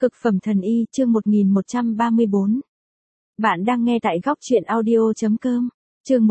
Cực phẩm thần y, chương 1134. Bạn đang nghe tại góc truyện audio.com. Chương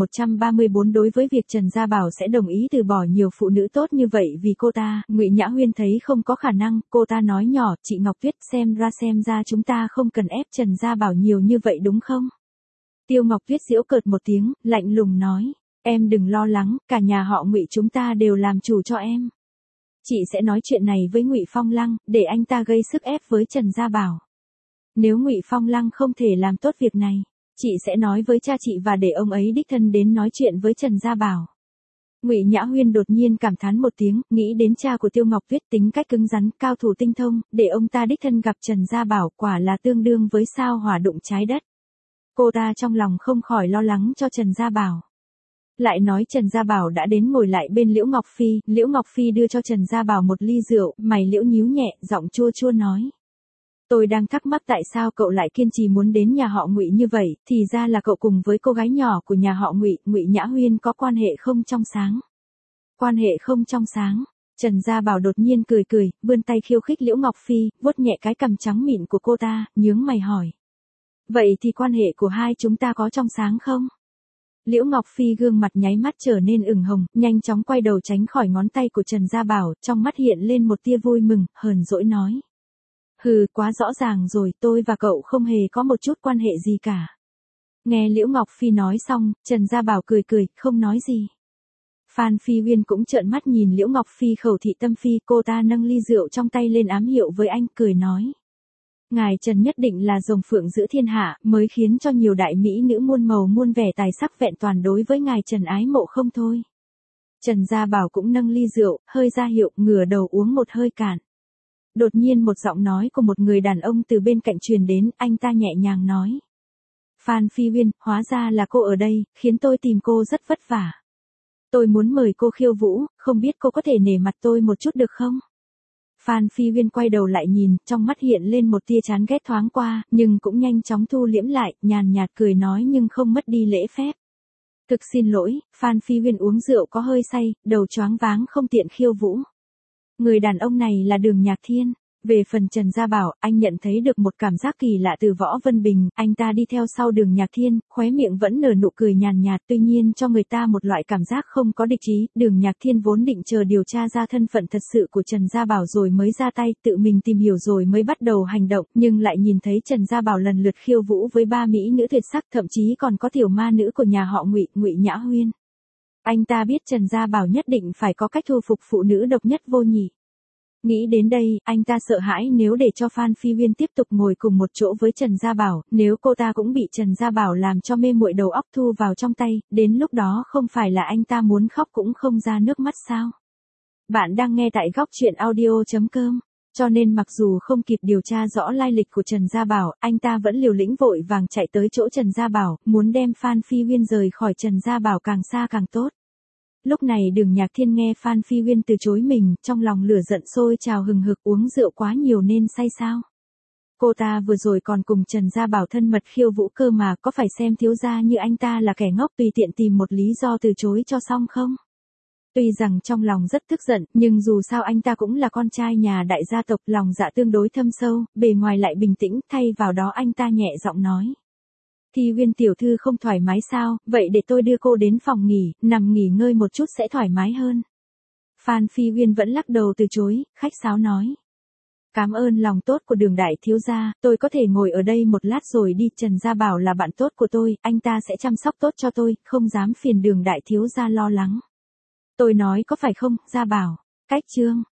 1134. Đối với việc Trần Gia Bảo sẽ đồng ý từ bỏ nhiều phụ nữ tốt như vậy vì cô ta, Ngụy Nhã Huyên thấy không có khả năng, cô ta nói nhỏ, chị Ngọc Tuyết, xem ra chúng ta không cần ép Trần Gia Bảo nhiều như vậy đúng không? Tiêu Ngọc Tuyết giễu cợt một tiếng, lạnh lùng nói, em đừng lo lắng, cả nhà họ Ngụy chúng ta đều làm chủ cho em. Chị sẽ nói chuyện này với Ngụy Phong Lăng, để anh ta gây sức ép với Trần Gia Bảo. Nếu Ngụy Phong Lăng không thể làm tốt việc này, chị sẽ nói với cha chị và để ông ấy đích thân đến nói chuyện với Trần Gia Bảo. Ngụy Nhã Huyên đột nhiên cảm thán một tiếng, nghĩ đến cha của Tiêu Ngọc Tuyết tính cách cứng rắn, cao thủ tinh thông, để ông ta đích thân gặp Trần Gia Bảo quả là tương đương với sao hỏa đụng trái đất. Cô ta trong lòng không khỏi lo lắng cho Trần Gia Bảo. Lại nói Trần Gia Bảo đã đến ngồi lại bên Liễu Ngọc Phi, Liễu Ngọc Phi đưa cho Trần Gia Bảo một ly rượu, mày Liễu nhíu nhẹ, giọng chua chua nói. Tôi đang thắc mắc tại sao cậu lại kiên trì muốn đến nhà họ Ngụy như vậy, thì ra là cậu cùng với cô gái nhỏ của nhà họ Ngụy, Ngụy Nhã Huyên có quan hệ không trong sáng. Quan hệ không trong sáng. Trần Gia Bảo đột nhiên cười, vươn tay khiêu khích Liễu Ngọc Phi, vuốt nhẹ cái cằm trắng mịn của cô ta, nhướng mày hỏi. Vậy thì quan hệ của hai chúng ta có trong sáng không? Liễu Ngọc Phi gương mặt nháy mắt trở nên ửng hồng, nhanh chóng quay đầu tránh khỏi ngón tay của Trần Gia Bảo, trong mắt hiện lên một tia vui mừng, hờn dỗi nói. Hừ, quá rõ ràng rồi, tôi và cậu không hề có một chút quan hệ gì cả. Nghe Liễu Ngọc Phi nói xong, Trần Gia Bảo cười, không nói gì. Phan Phi Uyên cũng trợn mắt nhìn Liễu Ngọc Phi khẩu thị tâm phi, cô ta nâng ly rượu trong tay lên ám hiệu với anh, cười nói. Ngài Trần nhất định là rồng phượng giữ thiên hạ, mới khiến cho nhiều đại mỹ nữ muôn màu muôn vẻ tài sắc vẹn toàn đối với ngài Trần ái mộ không thôi. Trần Gia Bảo cũng nâng ly rượu, hơi ra hiệu, ngửa đầu uống một hơi cạn. Đột nhiên một giọng nói của một người đàn ông từ bên cạnh truyền đến, anh ta nhẹ nhàng nói. Phan Phi Uyên, hóa ra là cô ở đây, khiến tôi tìm cô rất vất vả. Tôi muốn mời cô khiêu vũ, không biết cô có thể nể mặt tôi một chút được không? Phan Phi Uyên quay đầu lại nhìn, trong mắt hiện lên một tia chán ghét thoáng qua, nhưng cũng nhanh chóng thu liễm lại, nhàn nhạt cười nói nhưng không mất đi lễ phép. Thực xin lỗi, Phan Phi Uyên uống rượu có hơi say, đầu choáng váng không tiện khiêu vũ. Người đàn ông này là Đường Nhạc Thiên. Về phần Trần Gia Bảo, anh nhận thấy được một cảm giác kỳ lạ từ Võ Vân Bình, anh ta đi theo sau Đường Nhạc Thiên, khóe miệng vẫn nở nụ cười nhàn nhạt, tuy nhiên cho người ta một loại cảm giác không có địch ý. Đường Nhạc Thiên vốn định chờ điều tra ra thân phận thật sự của Trần Gia Bảo rồi mới ra tay, tự mình tìm hiểu rồi mới bắt đầu hành động, nhưng lại nhìn thấy Trần Gia Bảo lần lượt khiêu vũ với ba mỹ nữ tuyệt sắc, thậm chí còn có tiểu ma nữ của nhà họ Ngụy, Ngụy Nhã Huyên. Anh ta biết Trần Gia Bảo nhất định phải có cách thu phục phụ nữ độc nhất vô nhị. Nghĩ đến đây, anh ta sợ hãi nếu để cho Phan Phi Uyên tiếp tục ngồi cùng một chỗ với Trần Gia Bảo, nếu cô ta cũng bị Trần Gia Bảo làm cho mê muội đầu óc thu vào trong tay, đến lúc đó không phải là anh ta muốn khóc cũng không ra nước mắt sao? Bạn đang nghe tại góc truyện audio.com, cho nên mặc dù không kịp điều tra rõ lai lịch của Trần Gia Bảo, anh ta vẫn liều lĩnh vội vàng chạy tới chỗ Trần Gia Bảo, muốn đem Phan Phi Uyên rời khỏi Trần Gia Bảo càng xa càng tốt. Lúc này Đường Nhạc Thiên nghe Phan Phi Uyên từ chối mình, trong lòng lửa giận sôi trào hừng hực, uống rượu quá nhiều nên say sao? Cô ta vừa rồi còn cùng Trần Gia Bảo thân mật khiêu vũ cơ mà, có phải xem thiếu gia như anh ta là kẻ ngốc tùy tiện tìm một lý do từ chối cho xong không? Tuy rằng trong lòng rất tức giận, nhưng dù sao anh ta cũng là con trai nhà đại gia tộc, lòng dạ tương đối thâm sâu, bề ngoài lại bình tĩnh, thay vào đó anh ta nhẹ giọng nói. Thì Uyên tiểu thư không thoải mái sao, vậy để tôi đưa cô đến phòng nghỉ, nằm nghỉ ngơi một chút sẽ thoải mái hơn. Phan Phi Uyên vẫn lắc đầu từ chối, khách sáo nói. Cảm ơn lòng tốt của Đường đại thiếu gia, tôi có thể ngồi ở đây một lát rồi đi. Trần Gia Bảo là bạn tốt của tôi, anh ta sẽ chăm sóc tốt cho tôi, không dám phiền Đường đại thiếu gia lo lắng. Tôi nói có phải không, Gia Bảo? Cách chương.